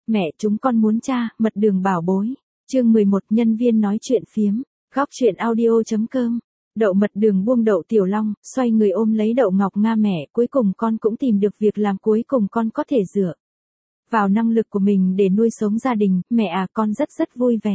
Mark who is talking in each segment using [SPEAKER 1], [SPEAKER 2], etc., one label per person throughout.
[SPEAKER 1] Mẹ chúng con muốn cha, mật đường bảo bối. Chương 11 nhân viên nói chuyện phiếm. Góc chuyện audio.com. Đậu mật đường buông đậu Tiểu Long, xoay người ôm lấy đậu Ngọc Nga mẹ, cuối cùng con cũng tìm được việc làm, cuối cùng con có thể dựa vào năng lực của mình để nuôi sống gia đình, mẹ à con rất vui vẻ.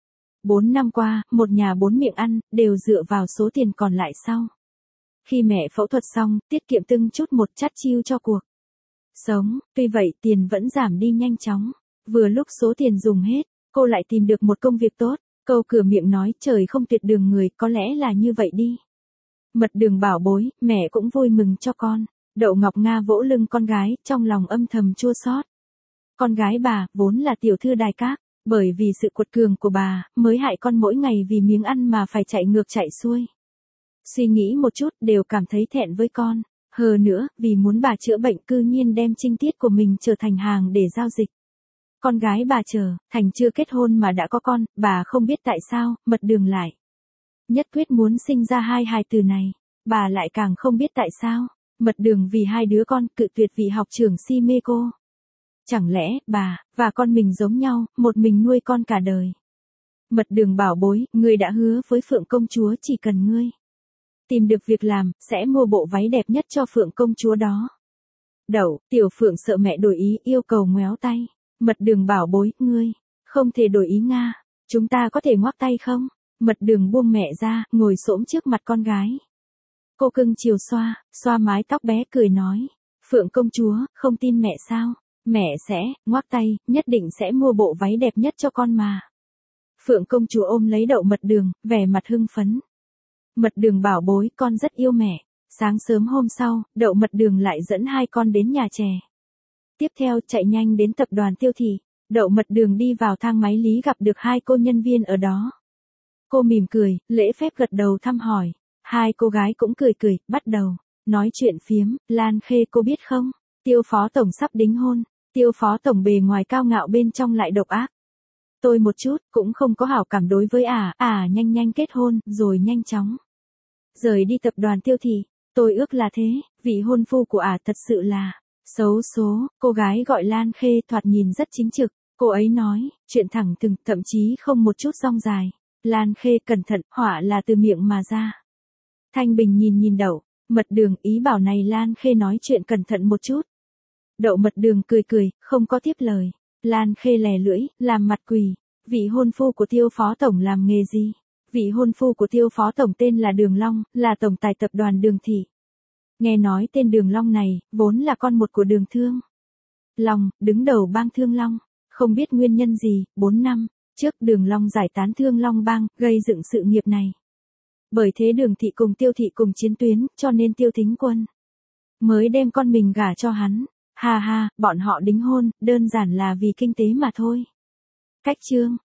[SPEAKER 1] 4 năm qua, một nhà 4 miệng ăn, đều dựa vào số tiền còn lại sau. Khi mẹ phẫu thuật xong, tiết kiệm từng chút một chắt chiu cho cuộc sống, tuy vậy tiền vẫn giảm đi nhanh chóng. Vừa lúc số tiền dùng hết, cô lại tìm được một công việc tốt, câu cửa miệng nói trời không tuyệt đường người, có lẽ là như vậy đi. Mật đường bảo bối, mẹ cũng vui mừng cho con. Đậu Ngọc Nga vỗ lưng con gái, trong lòng âm thầm chua xót. Con gái bà, vốn là tiểu thư đài các, bởi vì sự cuột cường của bà, mới hại con mỗi ngày vì miếng ăn mà phải chạy ngược chạy xuôi. Suy nghĩ một chút, đều cảm thấy thẹn với con. Hơn nữa, vì muốn bà chữa bệnh cư nhiên đem trinh tiết của mình trở thành hàng để giao dịch. Con gái bà thành chưa kết hôn mà đã có con, bà không biết tại sao, mật đường lại nhất quyết muốn sinh ra hai hài tử này. Bà lại càng không biết tại sao, mật đường vì hai đứa con cự tuyệt vị học trưởng si mê cô. Chẳng lẽ, bà, và con mình giống nhau, một mình nuôi con cả đời. Mật đường bảo bối, ngươi đã hứa với Phượng công chúa chỉ cần ngươi tìm được việc làm, sẽ mua bộ váy đẹp nhất cho Phượng công chúa đó. Đậu, tiểu Phượng sợ mẹ đổi ý, yêu cầu ngoéo tay. Mật đường bảo bối, ngươi không thể đổi ý Nga, chúng ta có thể ngoắc tay không? Mật đường buông mẹ ra, ngồi xổm trước mặt con gái. Cô cưng chiều xoa mái tóc bé cười nói, Phượng công chúa, không tin mẹ sao? Mẹ sẽ, ngoắc tay, nhất định sẽ mua bộ váy đẹp nhất cho con mà. Phượng công chúa ôm lấy đậu mật đường, vẻ mặt hưng phấn. Mật đường bảo bối, con rất yêu mẹ. Sáng sớm hôm sau, đậu mật đường lại dẫn hai con đến nhà chè. Tiếp theo chạy nhanh đến tập đoàn Tiêu Thị. Đậu mật đường đi vào thang máy lý gặp được hai cô nhân viên ở đó. Cô mỉm cười, lễ phép gật đầu thăm hỏi. Hai cô gái cũng cười, bắt đầu nói chuyện phiếm. Lan Khê cô biết không? Tiêu phó tổng sắp đính hôn. Tiêu phó tổng bề ngoài cao ngạo bên trong lại độc ác. Tôi một chút cũng không có hảo cảm đối với nhanh kết hôn rồi nhanh chóng rời đi tập đoàn Tiêu Thị. Tôi ước là thế, vị hôn phu của thật sự là xấu số. Cô gái gọi Lan Khê thoạt nhìn rất chính trực. Cô ấy nói chuyện thẳng thừng, thậm chí không một chút dong dài. Lan Khê cẩn thận, họa là từ miệng mà ra. Thanh Bình nhìn đậu mật đường, ý bảo này Lan Khê nói chuyện cẩn thận một chút. Đậu mật đường cười, không có tiếp lời. Lan Khê lè lưỡi, làm mặt quỳ. Vị hôn phu của Tiêu phó tổng làm nghề gì? Vị hôn phu của Tiêu phó tổng tên là Đường Long, là tổng tài tập đoàn Đường Thị. Nghe nói tên Đường Long này, vốn là con một của Đường Thương Long, đứng đầu bang Thương Long. Không biết nguyên nhân gì, 4 năm trước Đường Long giải tán Thương Long bang, gây dựng sự nghiệp này. Bởi thế Đường Thị cùng Tiêu Thị cùng chiến tuyến, cho nên Tiêu Thính Quân mới đem con mình gả cho hắn. Ha, bọn họ đính hôn, đơn giản là vì kinh tế mà thôi. Cách chương.